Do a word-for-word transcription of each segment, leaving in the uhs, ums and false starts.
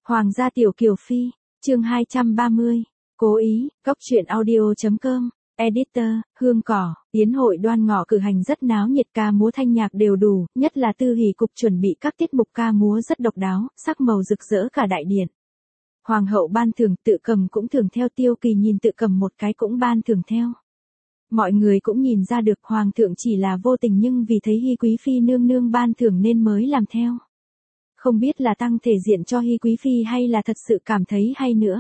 Hoàng gia tiểu kiều phi, chương hai trăm ba mươi, cố ý, góc truyện audio.com, editor, hương cỏ, yến hội đoan ngọ cử hành rất náo nhiệt, ca múa thanh nhạc đều đủ, nhất là Tư Hỷ cục chuẩn bị các tiết mục ca múa rất độc đáo, sắc màu rực rỡ cả đại điện. Hoàng hậu ban thưởng, Tự Cầm cũng thưởng theo, Tiêu Kỳ nhìn Tự Cầm một cái cũng ban thưởng theo. Mọi người cũng nhìn ra được hoàng thượng chỉ là vô tình nhưng vì thấy Hi quý phi nương nương ban thưởng nên mới làm theo. Không biết là tăng thể diện cho Hi quý phi hay là thật sự cảm thấy hay nữa.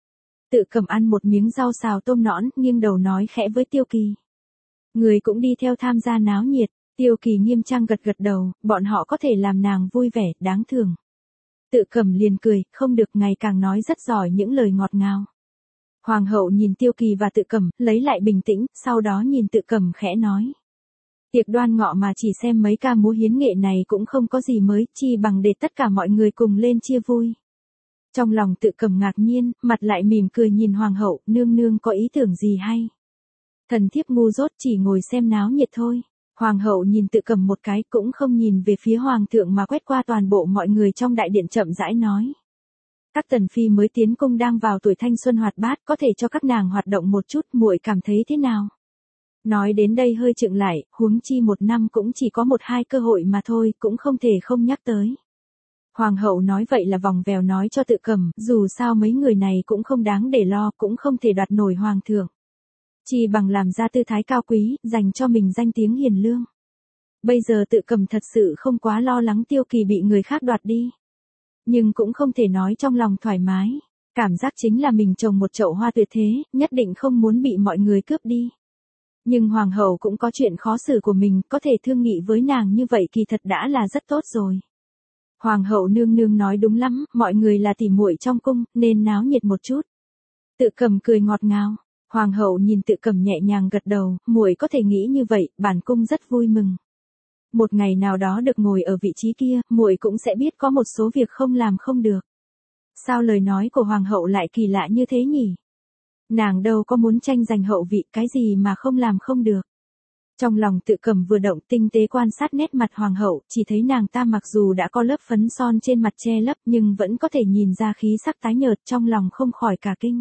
Tự Cầm ăn một miếng rau xào tôm nõn, nghiêng đầu nói khẽ với Tiêu Kỳ. Người cũng đi theo tham gia náo nhiệt. Tiêu Kỳ nghiêm trang gật gật đầu, bọn họ có thể làm nàng vui vẻ, đáng thưởng. Tự Cầm liền cười, không được, ngày càng nói rất giỏi những lời ngọt ngào. Hoàng hậu nhìn Tiêu Kỳ và Tự Cầm, lấy lại bình tĩnh, sau đó nhìn Tự Cầm khẽ nói. Tiệc đoan ngọ mà chỉ xem mấy ca múa hiến nghệ này cũng không có gì mới, chi bằng để tất cả mọi người cùng lên chia vui. Trong lòng Tự Cầm ngạc nhiên, mặt lại mỉm cười nhìn hoàng hậu, nương nương có ý tưởng gì hay? Thần thiếp ngu dốt chỉ ngồi xem náo nhiệt thôi. Hoàng hậu nhìn Tự Cầm một cái cũng không nhìn về phía hoàng thượng mà quét qua toàn bộ mọi người trong đại điện chậm rãi nói. Các tần phi mới tiến cung đang vào tuổi thanh xuân hoạt bát, có thể cho các nàng hoạt động một chút, muội cảm thấy thế nào? Nói đến đây hơi chững lại, huống chi một năm cũng chỉ có một hai cơ hội mà thôi, cũng không thể không nhắc tới. Hoàng hậu nói vậy là vòng vèo nói cho Tự Cầm, dù sao mấy người này cũng không đáng để lo, cũng không thể đoạt nổi hoàng thượng. Chỉ bằng làm ra tư thái cao quý, dành cho mình danh tiếng hiền lương. Bây giờ Tự Cầm thật sự không quá lo lắng Tiêu Kỳ bị người khác đoạt đi. Nhưng cũng không thể nói trong lòng thoải mái. Cảm giác chính là mình trồng một chậu hoa tuyệt thế, nhất định không muốn bị mọi người cướp đi. Nhưng hoàng hậu cũng có chuyện khó xử của mình, có thể thương nghị với nàng như vậy kỳ thật đã là rất tốt rồi. Hoàng hậu nương nương nói đúng lắm, mọi người là tỉ muội trong cung, nên náo nhiệt một chút. Tự Cầm cười ngọt ngào. Hoàng hậu nhìn Tự Cầm nhẹ nhàng gật đầu, muội có thể nghĩ như vậy, bản cung rất vui mừng. Một ngày nào đó được ngồi ở vị trí kia, muội cũng sẽ biết có một số việc không làm không được. Sao lời nói của hoàng hậu lại kỳ lạ như thế nhỉ? Nàng đâu có muốn tranh giành hậu vị, cái gì mà không làm không được. Trong lòng Tự Cầm vừa động, tinh tế quan sát nét mặt hoàng hậu, chỉ thấy nàng ta mặc dù đã có lớp phấn son trên mặt che lấp nhưng vẫn có thể nhìn ra khí sắc tái nhợt, trong lòng không khỏi cả kinh.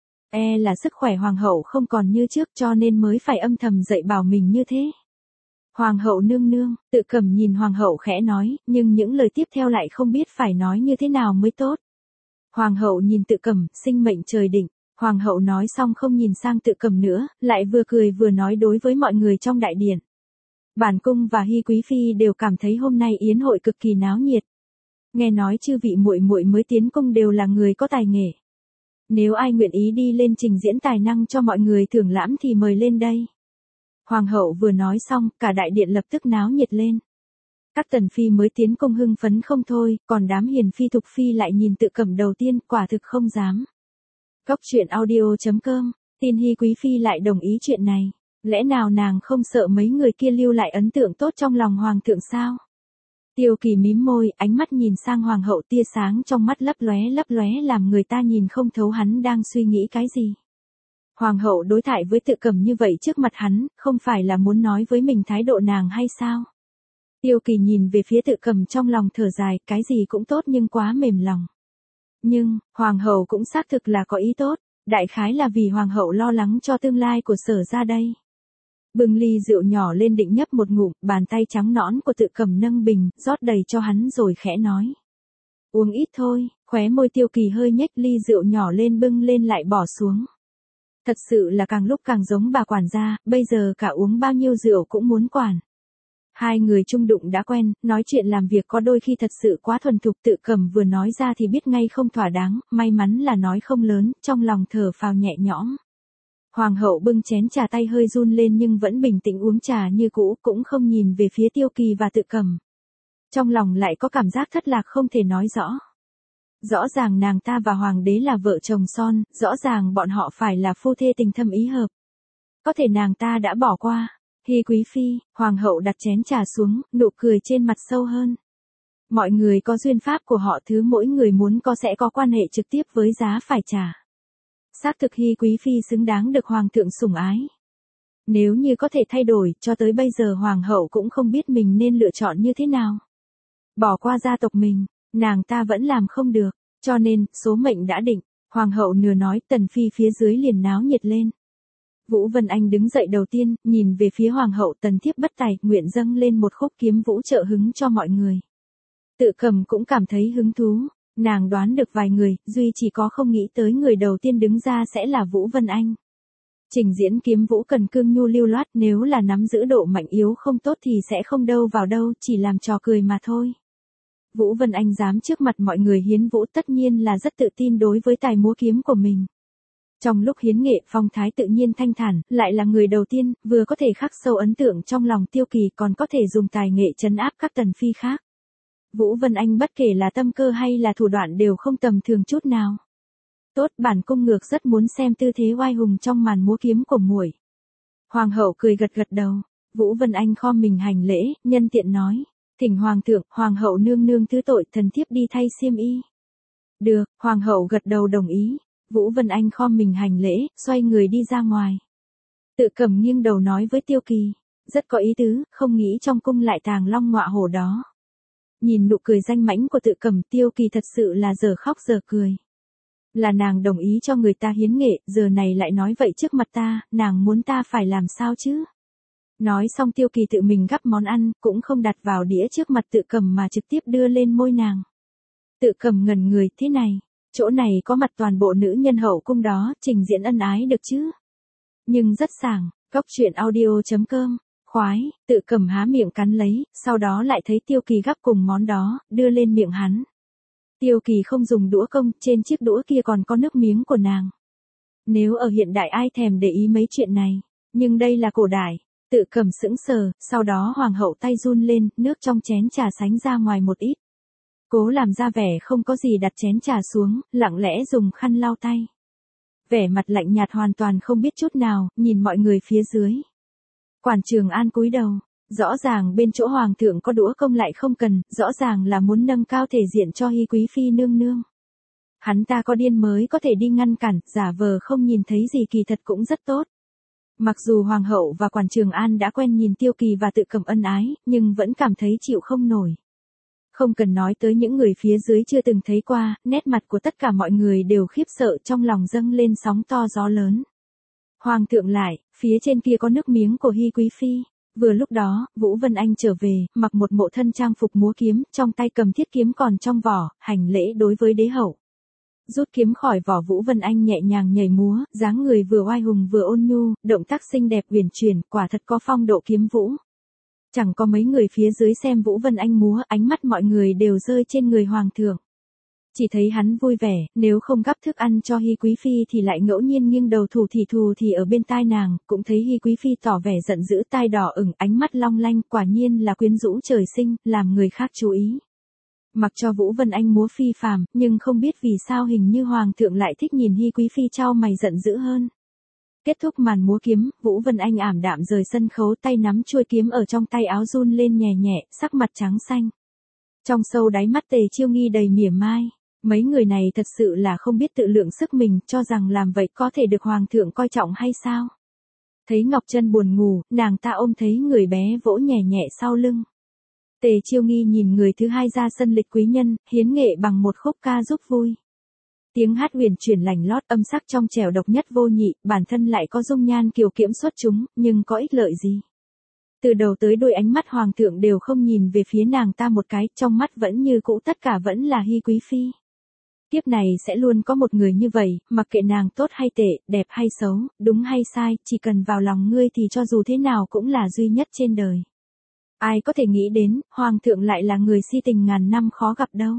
E là sức khỏe hoàng hậu không còn như trước cho nên mới phải âm thầm dạy bảo mình như thế. Hoàng hậu nương nương, Tự Cầm nhìn hoàng hậu khẽ nói, nhưng những lời tiếp theo lại không biết phải nói như thế nào mới tốt. Hoàng hậu nhìn Tự Cầm, sinh mệnh trời định. Hoàng hậu nói xong không nhìn sang Tự Cầm nữa, lại vừa cười vừa nói đối với mọi người trong đại điện. Bản cung và Hi quý phi đều cảm thấy hôm nay yến hội cực kỳ náo nhiệt. Nghe nói chư vị muội muội mới tiến cung đều là người có tài nghệ. Nếu ai nguyện ý đi lên trình diễn tài năng cho mọi người thưởng lãm thì mời lên đây. Hoàng hậu vừa nói xong, cả đại điện lập tức náo nhiệt lên. Các tần phi mới tiến cung hưng phấn không thôi, còn đám hiền phi thục phi lại nhìn Tự Cầm đầu tiên, quả thực không dám. Góc truyện audio.com, tin Hi quý phi lại đồng ý chuyện này. Lẽ nào nàng không sợ mấy người kia lưu lại ấn tượng tốt trong lòng hoàng thượng sao? Tiêu Kỳ mím môi, ánh mắt nhìn sang hoàng hậu, tia sáng trong mắt lấp lóe lấp lóe làm người ta nhìn không thấu hắn đang suy nghĩ cái gì. Hoàng hậu đối thoại với Tự Cầm như vậy trước mặt hắn, không phải là muốn nói với mình thái độ nàng hay sao? Tiêu Kỳ nhìn về phía Tự Cầm trong lòng thở dài, cái gì cũng tốt nhưng quá mềm lòng. Nhưng, hoàng hậu cũng xác thực là có ý tốt, đại khái là vì hoàng hậu lo lắng cho tương lai của Sở ra đây. Bưng ly rượu nhỏ lên định nhấp một ngụm, bàn tay trắng nõn của Tự Cầm nâng bình, rót đầy cho hắn rồi khẽ nói. Uống ít thôi, khóe môi Tiêu Kỳ hơi nhếch, ly rượu nhỏ lên bưng lên lại bỏ xuống. Thật sự là càng lúc càng giống bà quản gia, bây giờ cả uống bao nhiêu rượu cũng muốn quản. Hai người chung đụng đã quen, nói chuyện làm việc có đôi khi thật sự quá thuần thục. Tự Cầm vừa nói ra thì biết ngay không thỏa đáng, may mắn là nói không lớn, trong lòng thở phào nhẹ nhõm. Hoàng hậu bưng chén trà tay hơi run lên nhưng vẫn bình tĩnh uống trà như cũ, cũng không nhìn về phía Tiêu Kỳ và Tự Cầm. Trong lòng lại có cảm giác thất lạc không thể nói rõ. Rõ ràng nàng ta và hoàng đế là vợ chồng son, rõ ràng bọn họ phải là phu thê tình thâm ý hợp. Có thể nàng ta đã bỏ qua. Hi quý phi, hoàng hậu đặt chén trà xuống, nụ cười trên mặt sâu hơn. Mọi người có duyên pháp của họ, thứ mỗi người muốn có sẽ có quan hệ trực tiếp với giá phải trả. Xác thực Hi quý phi xứng đáng được hoàng thượng sủng ái. Nếu như có thể thay đổi, cho tới bây giờ hoàng hậu cũng không biết mình nên lựa chọn như thế nào. Bỏ qua gia tộc mình, nàng ta vẫn làm không được. Cho nên, số mệnh đã định, hoàng hậu nửa nói, tần phi phía dưới liền náo nhiệt lên. Vũ Vân Anh đứng dậy đầu tiên, nhìn về phía hoàng hậu, tần thiếp bất tài, nguyện dâng lên một khúc kiếm vũ trợ hứng cho mọi người. Tự Cầm cũng cảm thấy hứng thú, nàng đoán được vài người, duy chỉ có không nghĩ tới người đầu tiên đứng ra sẽ là Vũ Vân Anh. Trình diễn kiếm vũ cần cương nhu lưu loát, nếu là nắm giữ độ mạnh yếu không tốt thì sẽ không đâu vào đâu, chỉ làm trò cười mà thôi. Vũ Vân Anh dám trước mặt mọi người hiến vũ tất nhiên là rất tự tin đối với tài múa kiếm của mình. Trong lúc hiến nghệ, phong thái tự nhiên thanh thản, lại là người đầu tiên, vừa có thể khắc sâu ấn tượng trong lòng Tiêu Kỳ, còn có thể dùng tài nghệ trấn áp các tần phi khác. Vũ Vân Anh bất kể là tâm cơ hay là thủ đoạn đều không tầm thường chút nào. Tốt, bản cung ngược rất muốn xem tư thế oai hùng trong màn múa kiếm của muội. Hoàng hậu cười gật gật đầu, Vũ Vân Anh khom mình hành lễ, nhân tiện nói, thỉnh hoàng thượng, hoàng hậu nương nương thứ tội, thần thiếp đi thay xiêm y. Được, hoàng hậu gật đầu đồng ý, Vũ Vân Anh khom mình hành lễ, xoay người đi ra ngoài. Tự Cầm nghiêng đầu nói với Tiêu Kỳ, rất có ý tứ, không nghĩ trong cung lại tàng long ngọa hổ đó. Nhìn nụ cười danh mãnh của Tự Cầm, Tiêu Kỳ thật sự là giờ khóc giờ cười. Là nàng đồng ý cho người ta hiến nghệ, giờ này lại nói vậy trước mặt ta, nàng muốn ta phải làm sao chứ? Nói xong Tiêu Kỳ tự mình gắp món ăn, cũng không đặt vào đĩa trước mặt Tự Cầm mà trực tiếp đưa lên môi nàng. Tự Cầm ngẩn người, thế này, chỗ này có mặt toàn bộ nữ nhân hậu cung đó, trình diễn ân ái được chứ? Nhưng rất sảng, góc truyện audio chấm com, khoái, Tự Cầm há miệng cắn lấy, sau đó lại thấy Tiêu Kỳ gắp cùng món đó, đưa lên miệng hắn. Tiêu Kỳ không dùng đũa công, trên chiếc đũa kia còn có nước miếng của nàng. Nếu ở hiện đại ai thèm để ý mấy chuyện này, nhưng đây là cổ đại. Tự Cầm sững sờ, sau đó hoàng hậu tay run lên, nước trong chén trà sánh ra ngoài một ít. Cố làm ra vẻ không có gì đặt chén trà xuống, lặng lẽ dùng khăn lau tay. Vẻ mặt lạnh nhạt hoàn toàn không biết chút nào, nhìn mọi người phía dưới. Quản Trường An cúi đầu, rõ ràng bên chỗ hoàng thượng có đũa công lại không cần, rõ ràng là muốn nâng cao thể diện cho Hi quý phi nương nương. Hắn ta có điên mới có thể đi ngăn cản, giả vờ không nhìn thấy gì kỳ thật cũng rất tốt. Mặc dù hoàng hậu và Quản Trường An đã quen nhìn Tiêu Kỳ và Tự Cầm ân ái, nhưng vẫn cảm thấy chịu không nổi. Không cần nói tới những người phía dưới chưa từng thấy qua, nét mặt của tất cả mọi người đều khiếp sợ, trong lòng dâng lên sóng to gió lớn. Hoàng thượng lại, phía trên kia có nước miếng của Hi quý phi. Vừa lúc đó, Vũ Vân Anh trở về, mặc một bộ thân trang phục múa kiếm, trong tay cầm thiết kiếm còn trong vỏ, hành lễ đối với đế hậu. Rút kiếm khỏi vỏ, Vũ Vân Anh nhẹ nhàng nhảy múa, dáng người vừa oai hùng vừa ôn nhu, động tác xinh đẹp uyển chuyển, quả thật có phong độ kiếm vũ. Chẳng có mấy người phía dưới xem Vũ Vân Anh múa, ánh mắt mọi người đều rơi trên người hoàng thượng. Chỉ thấy hắn vui vẻ, nếu không gắp thức ăn cho Hi quý phi thì lại ngẫu nhiên nghiêng đầu thủ thì thù thì ở bên tai nàng, cũng thấy Hi quý phi tỏ vẻ giận dữ, tai đỏ ửng, ánh mắt long lanh, quả nhiên là quyến rũ trời sinh, làm người khác chú ý. Mặc cho Vũ Vân Anh múa phi phàm, nhưng không biết vì sao hình như hoàng thượng lại thích nhìn Hi quý phi chau mày giận dữ hơn. Kết thúc màn múa kiếm, Vũ Vân Anh ảm đạm rời sân khấu, tay nắm chuôi kiếm ở trong tay áo run lên nhẹ nhẹ, sắc mặt trắng xanh. Trong sâu đáy mắt Tề Chiêu Nghi đầy mỉa mai. Mấy người này thật sự là không biết tự lượng sức mình, cho rằng làm vậy có thể được hoàng thượng coi trọng hay sao? Thấy Ngọc Trân buồn ngủ, nàng ta ôm thấy người bé vỗ nhẹ nhẹ sau lưng. Tề Chiêu Nghi nhìn người thứ hai ra sân lịch quý nhân, hiến nghệ bằng một khúc ca giúp vui. Tiếng hát huyền chuyển lành lót, âm sắc trong trẻo độc nhất vô nhị, bản thân lại có dung nhan kiều kiễm xuất chúng, nhưng có ích lợi gì? Từ đầu tới đuôi ánh mắt hoàng thượng đều không nhìn về phía nàng ta một cái, trong mắt vẫn như cũ tất cả vẫn là Hi quý phi. Kiếp này sẽ luôn có một người như vậy, mặc kệ nàng tốt hay tệ, đẹp hay xấu, đúng hay sai, chỉ cần vào lòng ngươi thì cho dù thế nào cũng là duy nhất trên đời. Ai có thể nghĩ đến, hoàng thượng lại là người si tình ngàn năm khó gặp đâu.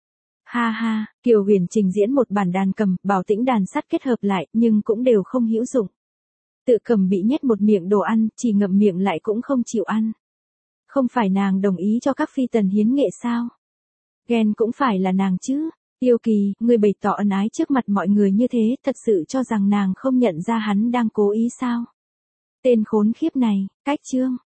Ha ha, Kiều Huyền trình diễn một bản đàn cầm, Bảo Tĩnh đàn sắt kết hợp lại, nhưng cũng đều không hữu dụng. Tự Cầm bị nhét một miệng đồ ăn, chỉ ngậm miệng lại cũng không chịu ăn. Không phải nàng đồng ý cho các phi tần hiến nghệ sao? Ghen cũng phải là nàng chứ. Tiêu Kỳ, người bày tỏ ân ái trước mặt mọi người như thế, thật sự cho rằng nàng không nhận ra hắn đang cố ý sao? Tên khốn khiếp này, cách chương.